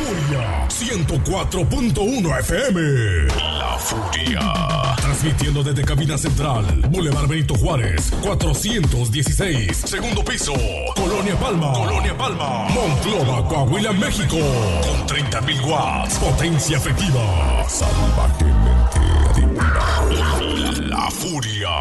Furia 104.1 FM. La Furia. Transmitiendo desde cabina central, Boulevard Benito Juárez, 416, segundo piso, Colonia Palma, Monclova, Coahuila, México. Con 30.000 watts, potencia efectiva. Salvajemente adictiva. La Furia.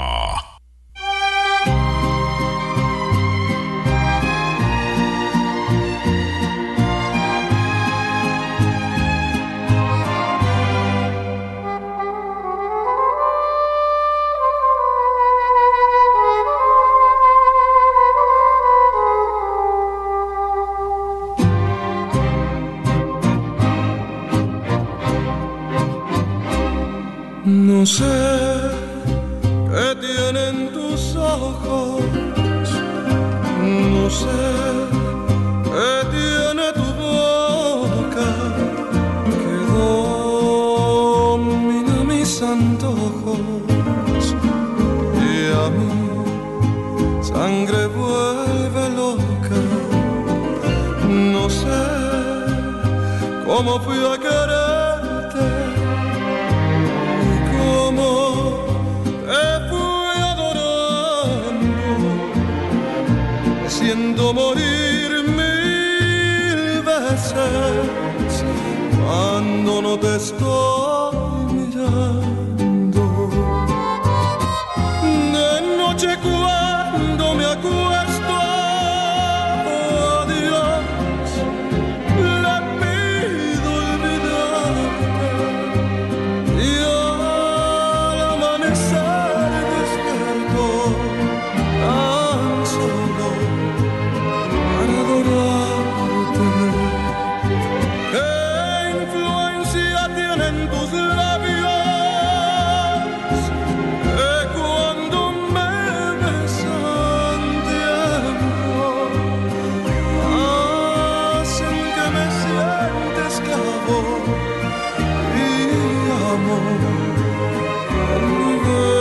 No sé qué tienen tus ojos, no sé qué tiene tu boca, que domina mis antojos y a mi sangre vuelve loca. No sé cómo fui a quererte, siento morir 1000 veces cuando no te estoy mirando. De noche cuando me acuesto, a Dios le pido olvidarte y al amanecer despierto tan solo para adorarte. ¿Qué influencia tienen tus labios que cuando me besan tiemblo? Hacen que me sienta esclavo y amor en mi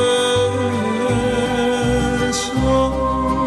beso.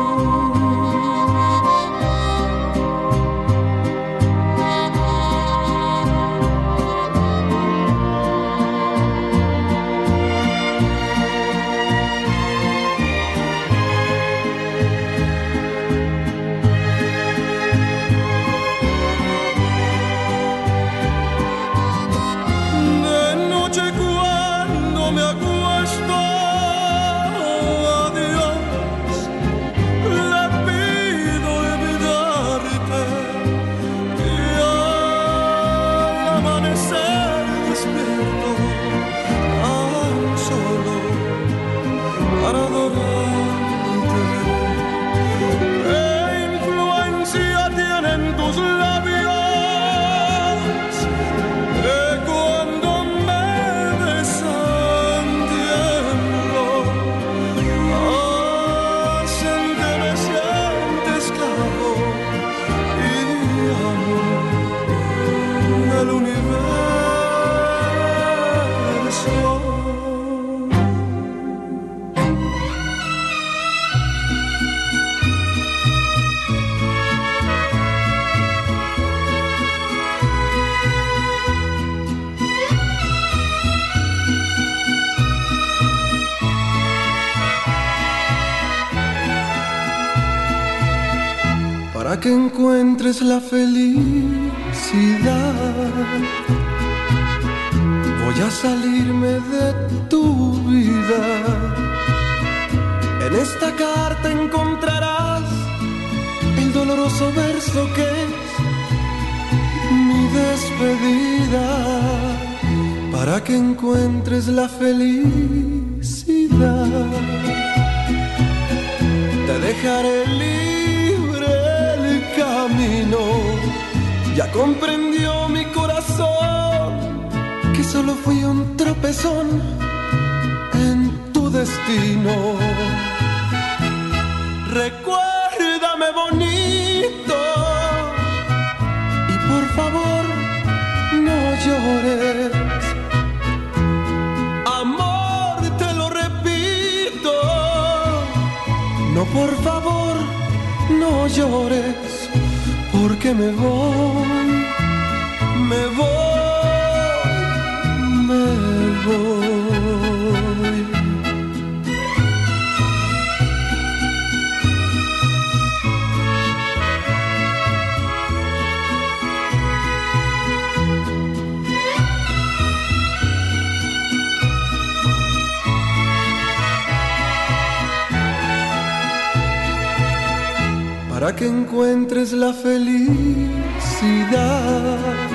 Para que encuentres la felicidad, voy a salirme de tu vida. En esta carta encontrarás el doloroso verso que es mi despedida. Para que encuentres la felicidad, te dejaré libre el camino. Ya comprendió mi corazón que solo fui un tropezón en tu destino. Recuérdame bonito y por favor no llores. Amor, te lo repito, no, por favor no llores, porque me voy para que encuentres la felicidad,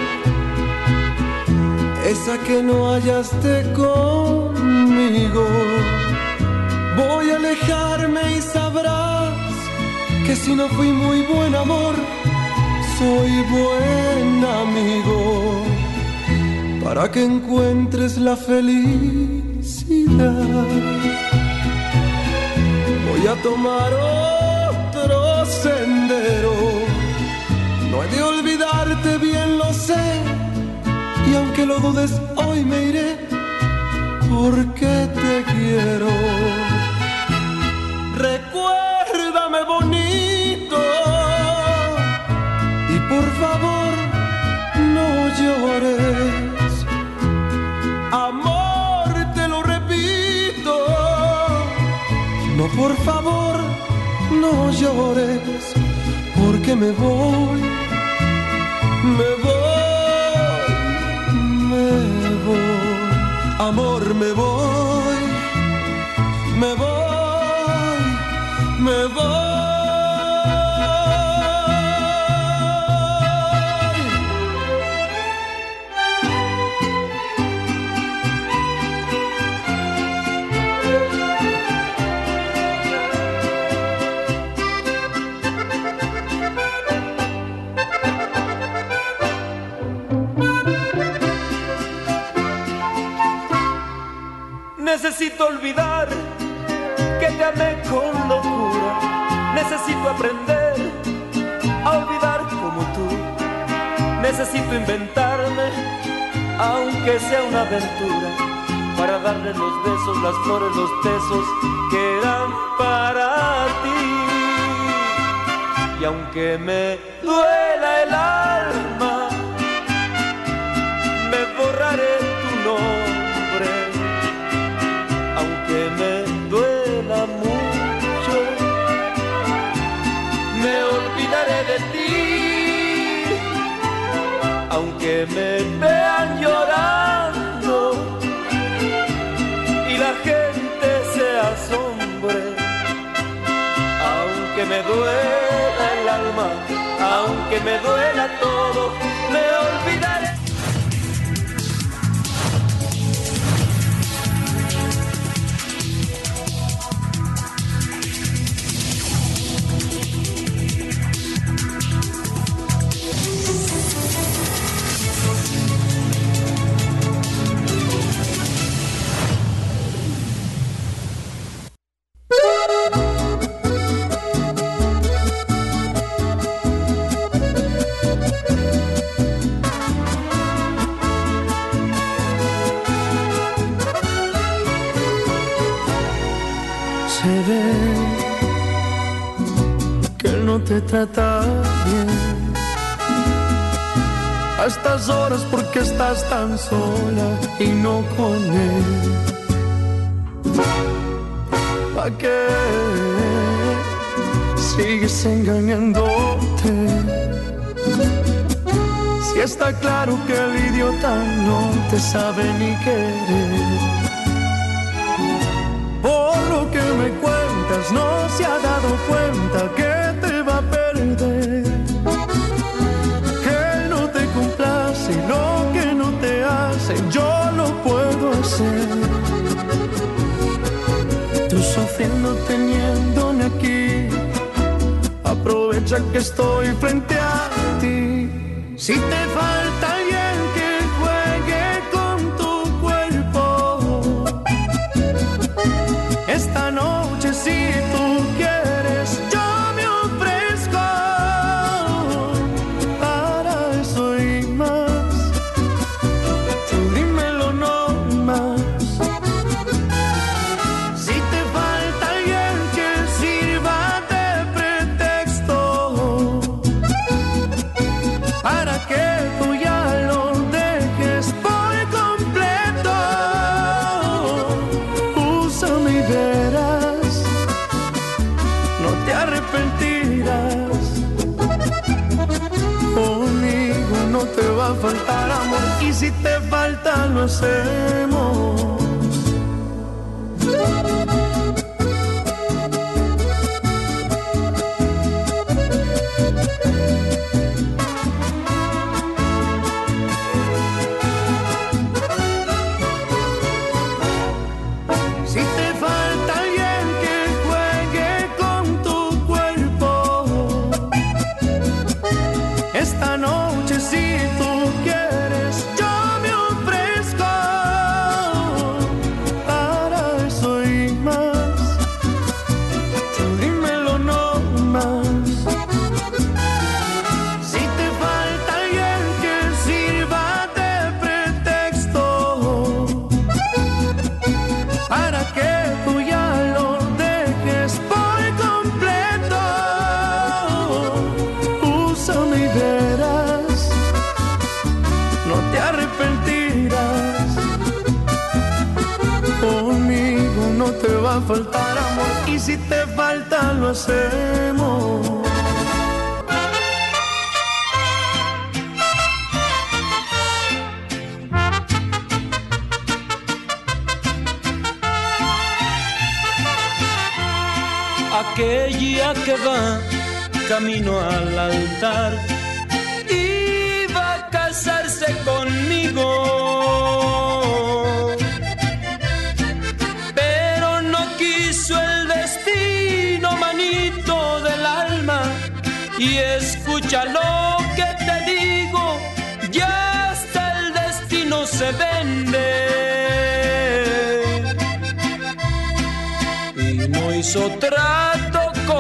esa que no hallaste conmigo. Voy a alejarme y sabrás que si no fui muy buen amor, soy buen amigo, para que encuentres la felicidad. Voy a tomar otro sendero, no he de olvidarte, bien lo sé, y aunque lo dudes hoy me iré, porque te quiero. Recuérdame bonito y por favor no llores, amor, te lo repito, no, por favor no llores, porque me voy, amor, me voy. Necesito olvidar que te amé con locura. Necesito aprender a olvidar como tú. Necesito inventarme, aunque sea una aventura, para darle los besos, las flores, los besos que eran para ti. Y aunque me duela el alma, me borraré tu nombre. Aunque me duela mucho, me olvidaré de ti. Aunque me vean llorando y la gente se asombre, aunque me duela el alma, aunque me duela todo, me olvidaré. Te trata bien a estas horas, porque estás tan sola y no con él. ¿Pa' qué sigues engañándote? Si está claro que el idiota no te sabe ni querer. Por lo que me cuentas, no se ha dado cuenta que va a perder, que no te complace, lo que no te hace, yo lo puedo hacer. Tú sufriendo teniéndome aquí, aprovecha que estoy frente a ti. Si te falta alguien que juegue con tu cuerpo, esta noche si tú quieres, yo va a faltar amor, y si te falta lo hacemos. va a faltar amor, y si te falta lo hacemos. Aquella que va camino al altar iba a casarse conmigo, pero no quiso el destino, manito del alma. Y escucha lo que te digo, ya hasta el destino se vende. Y no hizo trato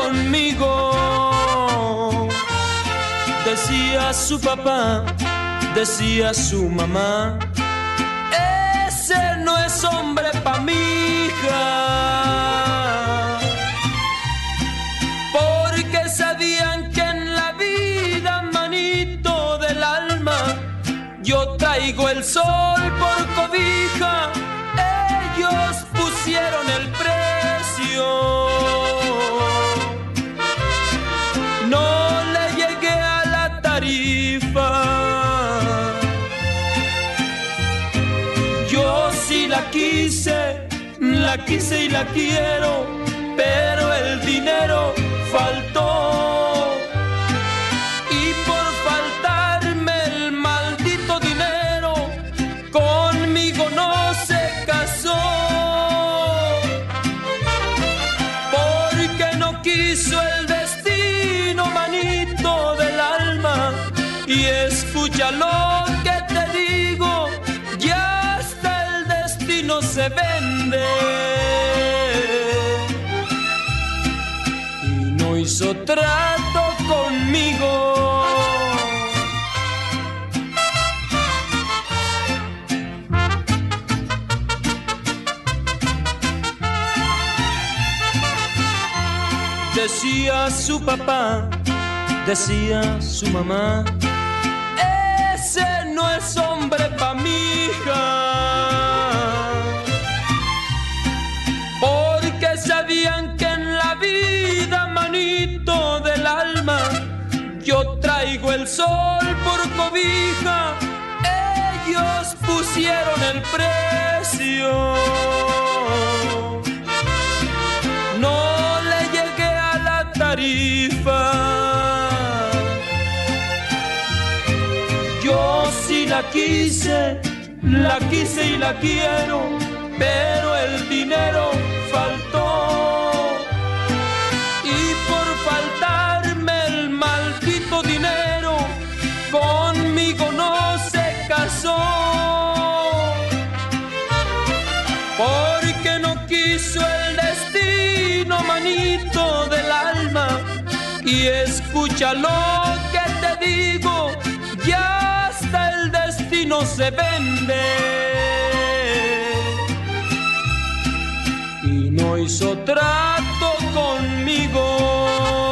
conmigo. Decía su papá, decía su mamá, ese no es hombre pa' mi hija. Porque sabían que en la vida, manito del alma, yo traigo el sol por cobija. Ellos pusieron el precio. No le llegué a la tarifa. Yo sí la quise y la quiero, pero el dinero faltó. Y por faltarme el maldito dinero, conmigo no se casó. Porque no quiso el destino, manito del alma. Y escucha lo que te digo, ya hasta el destino se vende. Y no hizo trato conmigo. Decía su papá, decía su mamá, ese no es hombre pa' mi hija. Porque sabían que en la vida, manito del alma, yo traigo el sol por cobija. Ellos pusieron el precio. No le llegué a la tarifa. Yo sí la quise y la quiero, pero el dinero faltó. Y por faltarme el maldito dinero, conmigo no se casó. Porque no quiso el destino, manito del alma. Y escucha lo que te digo, ya hasta el destino se vende. Y no hizo trato conmigo.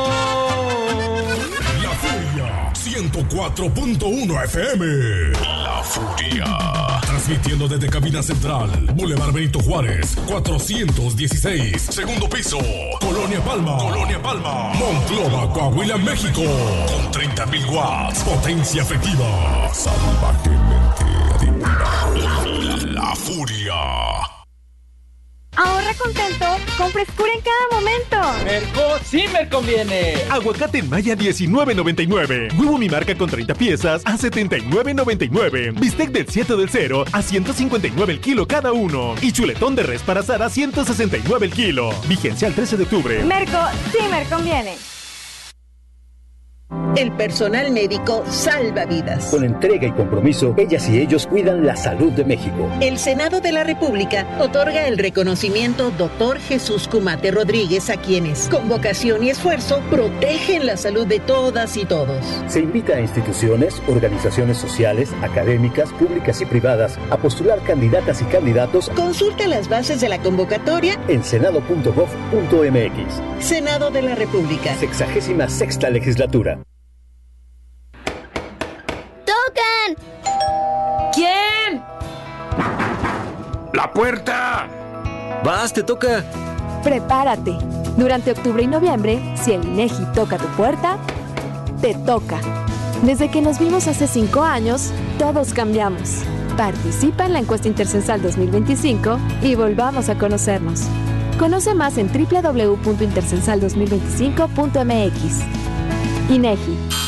La Furia 104.1 FM. La Furia. Transmitiendo desde cabina central, Boulevard Benito Juárez, 416, segundo piso, Colonia Palma, Monclova, Coahuila, México. Con 30.000 watts, potencia efectiva. Salvajemente adivina. La Furia. Ahorra contento con frescura en cada momento. Merco sí me conviene. Aguacate en Maya 19.99. Huevo mi marca con 30 piezas a 79.99. Bistec del 7 del 0 a 159 el kilo cada uno. Y chuletón de res para asar a 169 el kilo. Vigencia al 13 de octubre. Merco sí me conviene. El personal médico salva vidas. Con entrega y compromiso, ellas y ellos cuidan la salud de México. El Senado de la República otorga el reconocimiento Dr. Jesús Cumate Rodríguez a quienes, con vocación y esfuerzo, protegen la salud de todas y todos. Se invita a instituciones, organizaciones sociales, académicas, públicas y privadas a postular candidatas y candidatos. Consulta las bases de la convocatoria en senado.gov.mx. Senado de la República. 66ª legislatura. ¡Tocan! ¿Quién? ¡La puerta! Vas, te toca. Prepárate. Durante octubre y noviembre, si el INEGI toca tu puerta, te toca. Desde que nos vimos hace 5 años, todos cambiamos. Participa en la encuesta Intercensal 2025 y volvamos a conocernos. Conoce más en www.intercensal2025.mx. INEGI.